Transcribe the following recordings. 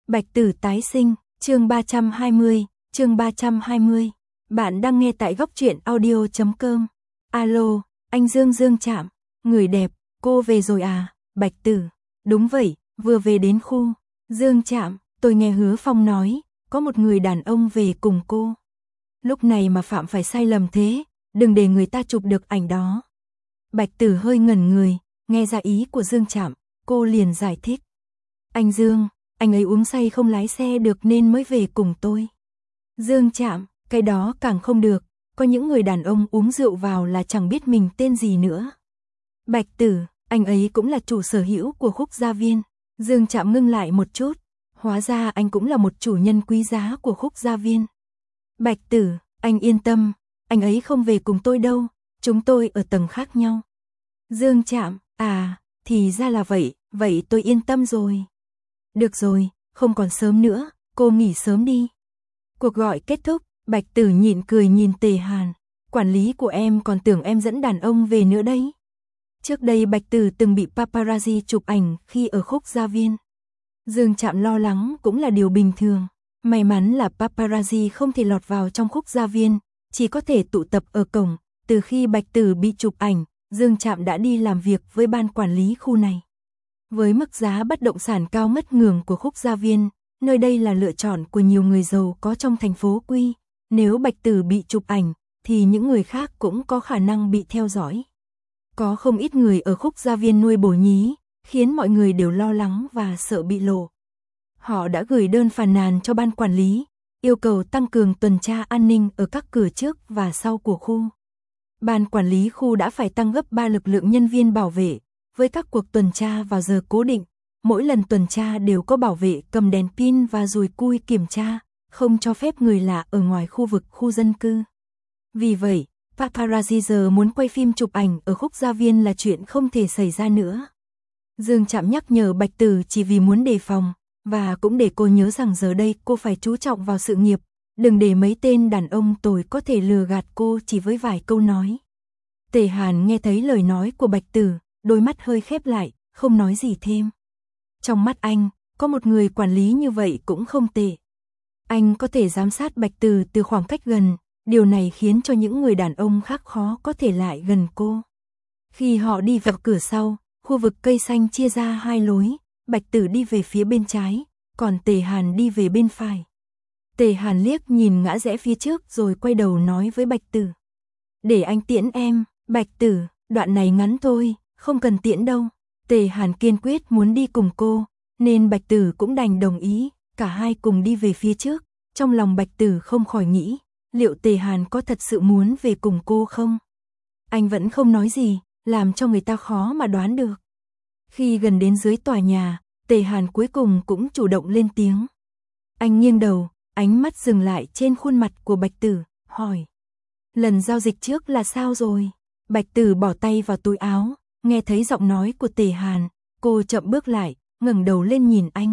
Bạch Tử tái sinh, chương 320, chương 320. Bạn đang nghe tại góc truyện audio.com. Alo, anh Dương Trạm, người đẹp, cô về rồi à? Bạch Tử, đúng vậy, vừa về đến khu. Dương Trạm, tôi nghe Hứa Phong nói, có một người đàn ông về cùng cô. Lúc này mà phạm phải sai lầm thế, đừng để người ta chụp được ảnh đó. Bạch Tử hơi ngẩn người, nghe ra ý của Dương Trạm, cô liền giải thích. Anh Dương, anh ấy uống say không lái xe được nên mới về cùng tôi. Dương Trạm, cái đó càng không được, có những người đàn ông uống rượu vào là chẳng biết mình tên gì nữa. Bạch Tử, anh ấy cũng là chủ sở hữu của Khúc Gia Viên. Dương Trạm ngưng lại một chút, hóa ra anh cũng là một chủ nhân quý giá của Khúc Gia Viên. Bạch Tử, anh yên tâm, anh ấy không về cùng tôi đâu, chúng tôi ở tầng khác nhau. Dương Trạm, à, thì ra là vậy, vậy tôi yên tâm rồi. Được rồi, không còn sớm nữa, cô nghỉ sớm đi. Cuộc gọi kết thúc, Bạch Tử nhịn cười nhìn Tề Hàn. Quản lý của em còn tưởng em dẫn đàn ông về nữa đấy. Trước đây Bạch Tử từng bị paparazzi chụp ảnh khi ở Khúc Gia Viên. Dương Trạm lo lắng cũng là điều bình thường. May mắn là paparazzi không thể lọt vào trong Khúc Gia Viên, chỉ có thể tụ tập ở cổng. Từ khi Bạch Tử bị chụp ảnh, Dương Trạm đã đi làm việc với ban quản lý khu này. Với mức giá bất động sản cao ngất ngường của Khúc Gia Viên, nơi đây là lựa chọn của nhiều người giàu có trong thành phố Quy. Nếu Bạch Tử bị chụp ảnh, thì những người khác cũng có khả năng bị theo dõi. Có không ít người ở Khúc Gia Viên nuôi bổ nhí, khiến mọi người đều lo lắng và sợ bị lộ. Họ đã gửi đơn phàn nàn cho ban quản lý, yêu cầu tăng cường tuần tra an ninh ở các cửa trước và sau của khu. Ban quản lý khu đã phải tăng gấp 3 lực lượng nhân viên bảo vệ, với các cuộc tuần tra vào giờ cố định. Mỗi lần tuần tra đều có bảo vệ cầm đèn pin và dùi cui kiểm tra, không cho phép người lạ ở ngoài khu vực khu dân cư. Vì vậy, paparazzi giờ muốn quay phim chụp ảnh ở Khúc Gia Viên là chuyện không thể xảy ra nữa. Dương Trạm nhắc nhở Bạch Tử chỉ vì muốn đề phòng, và cũng để cô nhớ rằng giờ đây cô phải chú trọng vào sự nghiệp, đừng để mấy tên đàn ông tồi có thể lừa gạt cô chỉ với vài câu nói. Tề Hàn nghe thấy lời nói của Bạch Tử, đôi mắt hơi khép lại, không nói gì thêm. Trong mắt anh, có một người quản lý như vậy cũng không tệ. Anh có thể giám sát Bạch Tử từ khoảng cách gần, điều này khiến cho những người đàn ông khác khó có thể lại gần cô. Khi họ đi vào cửa sau, khu vực cây xanh chia ra hai lối, Bạch Tử đi về phía bên trái, còn Tề Hàn đi về bên phải. Tề Hàn liếc nhìn ngã rẽ phía trước rồi quay đầu nói với Bạch Tử. Để anh tiễn em. Bạch Tử, đoạn này ngắn thôi, không cần tiễn đâu. Tề Hàn kiên quyết muốn đi cùng cô, nên Bạch Tử cũng đành đồng ý, cả hai cùng đi về phía trước. Trong lòng Bạch Tử không khỏi nghĩ, liệu Tề Hàn có thật sự muốn về cùng cô không? Anh vẫn không nói gì, làm cho người ta khó mà đoán được. Khi gần đến dưới tòa nhà, Tề Hàn cuối cùng cũng chủ động lên tiếng. Anh nghiêng đầu, ánh mắt dừng lại trên khuôn mặt của Bạch Tử, hỏi. Lần giao dịch trước là sao rồi? Bạch Tử bỏ tay vào túi áo, nghe thấy giọng nói của Tề Hàn, cô chậm bước lại, ngẩng đầu lên nhìn anh.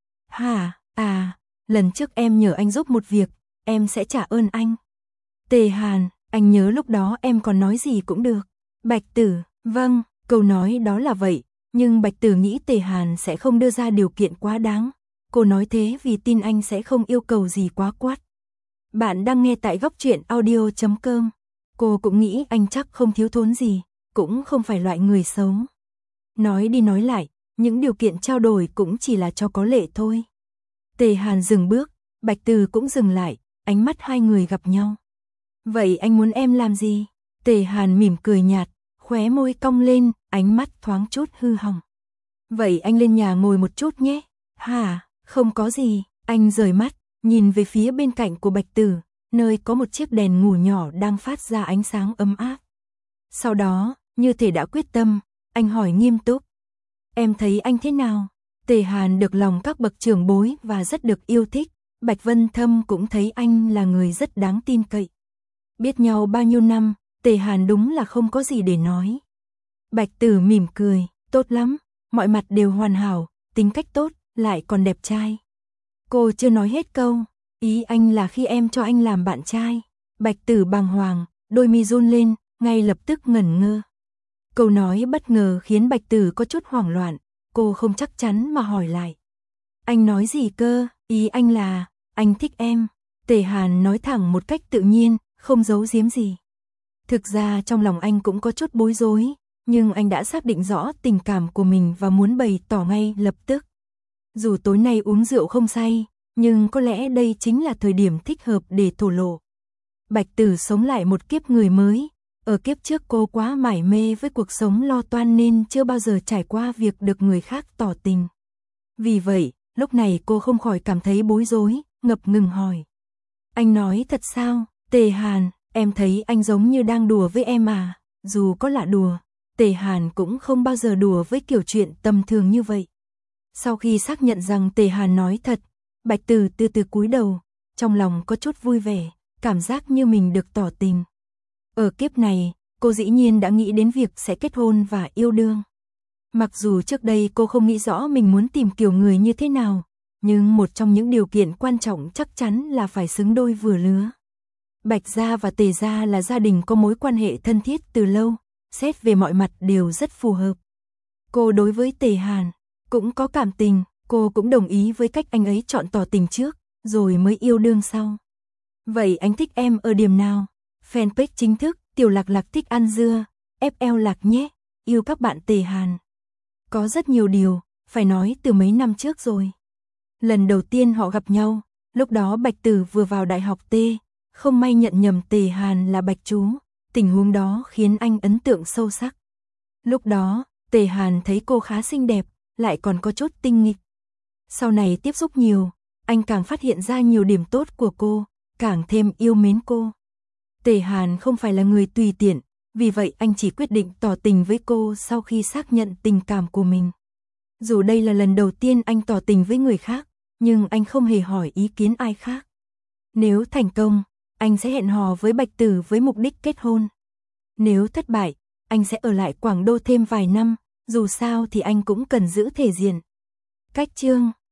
Hả, lần trước em nhờ anh giúp một việc, em sẽ trả ơn anh. Tề Hàn, anh nhớ lúc đó em còn nói gì cũng được. Bạch Tử, vâng, câu nói đó là vậy, nhưng Bạch Tử nghĩ Tề Hàn sẽ không đưa ra điều kiện quá đáng. Cô nói thế vì tin anh sẽ không yêu cầu gì quá quát. Bạn đang nghe tại góc truyện audio.com. Cô cũng nghĩ anh chắc không thiếu thốn gì, cũng không phải loại người xấu. Nói đi nói lại, những điều kiện trao đổi cũng chỉ là cho có lệ thôi. Tề Hàn dừng bước, Bạch Tử cũng dừng lại, ánh mắt hai người gặp nhau. Vậy anh muốn em làm gì? Tề Hàn mỉm cười nhạt, khóe môi cong lên, ánh mắt thoáng chút hư hỏng. Vậy anh lên nhà ngồi một chút nhé. Hả, không có gì. Anh rời mắt, nhìn về phía bên cạnh của Bạch Tử, nơi có một chiếc đèn ngủ nhỏ đang phát ra ánh sáng ấm áp. Sau đó, như thể đã quyết tâm, anh hỏi nghiêm túc. Em thấy anh thế nào? Tề Hàn được lòng các bậc trưởng bối và rất được yêu thích. Bạch Vân Thâm cũng thấy anh là người rất đáng tin cậy. Biết nhau bao nhiêu năm, Tề Hàn đúng là không có gì để nói. Bạch Tử mỉm cười, tốt lắm, mọi mặt đều hoàn hảo, tính cách tốt, lại còn đẹp trai. Cô chưa nói hết câu, ý anh là khi em cho anh làm bạn trai. Bạch Tử bàng hoàng, đôi mi run lên, ngay lập tức ngẩn ngơ. Câu nói bất ngờ khiến Bạch Tử có chút hoảng loạn, cô không chắc chắn mà hỏi lại. Anh nói gì cơ, ý anh là, anh thích em. Tề Hàn nói thẳng một cách tự nhiên, không giấu giếm gì. Thực ra trong lòng anh cũng có chút bối rối, nhưng anh đã xác định rõ tình cảm của mình và muốn bày tỏ ngay lập tức. Dù tối nay uống rượu không say, nhưng có lẽ đây chính là thời điểm thích hợp để thổ lộ. Bạch Tử sống lại một kiếp người mới. Ở kiếp trước cô quá mải mê với cuộc sống lo toan nên chưa bao giờ trải qua việc được người khác tỏ tình. Vì vậy, lúc này cô không khỏi cảm thấy bối rối, ngập ngừng hỏi. Anh nói thật sao, Tề Hàn, em thấy anh giống như đang đùa với em à, dù có là đùa, Tề Hàn cũng không bao giờ đùa với kiểu chuyện tầm thường như vậy. Sau khi xác nhận rằng Tề Hàn nói thật, Bạch Tử từ từ cúi đầu, trong lòng có chút vui vẻ, cảm giác như mình được tỏ tình. Ở kiếp này, cô dĩ nhiên đã nghĩ đến việc sẽ kết hôn và yêu đương. Mặc dù trước đây cô không nghĩ rõ mình muốn tìm kiểu người như thế nào, nhưng một trong những điều kiện quan trọng chắc chắn là phải xứng đôi vừa lứa. Bạch gia và Tề gia là gia đình có mối quan hệ thân thiết từ lâu, xét về mọi mặt đều rất phù hợp. Cô đối với Tề Hàn cũng có cảm tình, cô cũng đồng ý với cách anh ấy chọn tỏ tình trước, rồi mới yêu đương sau. Vậy anh thích em ở điểm nào? Fanpage chính thức, Tiểu Lạc Lạc thích ăn dưa, FL Lạc nhé, yêu các bạn Tề Hàn. Có rất nhiều điều, phải nói từ mấy năm trước rồi. Lần đầu tiên họ gặp nhau, lúc đó Bạch Tử vừa vào đại học T, không may nhận nhầm Tề Hàn là Bạch Chú, tình huống đó khiến anh ấn tượng sâu sắc. Lúc đó, Tề Hàn thấy cô khá xinh đẹp, lại còn có chút tinh nghịch. Sau này tiếp xúc nhiều, anh càng phát hiện ra nhiều điểm tốt của cô, càng thêm yêu mến cô. Tề Hàn không phải là người tùy tiện, vì vậy anh chỉ quyết định tỏ tình với cô sau khi xác nhận tình cảm của mình. Dù đây là lần đầu tiên anh tỏ tình với người khác, nhưng anh không hề hỏi ý kiến ai khác. Nếu thành công, anh sẽ hẹn hò với Bạch Tử với mục đích kết hôn. Nếu thất bại, anh sẽ ở lại Quảng Đô thêm vài năm, dù sao thì anh cũng cần giữ thể diện. Cách chương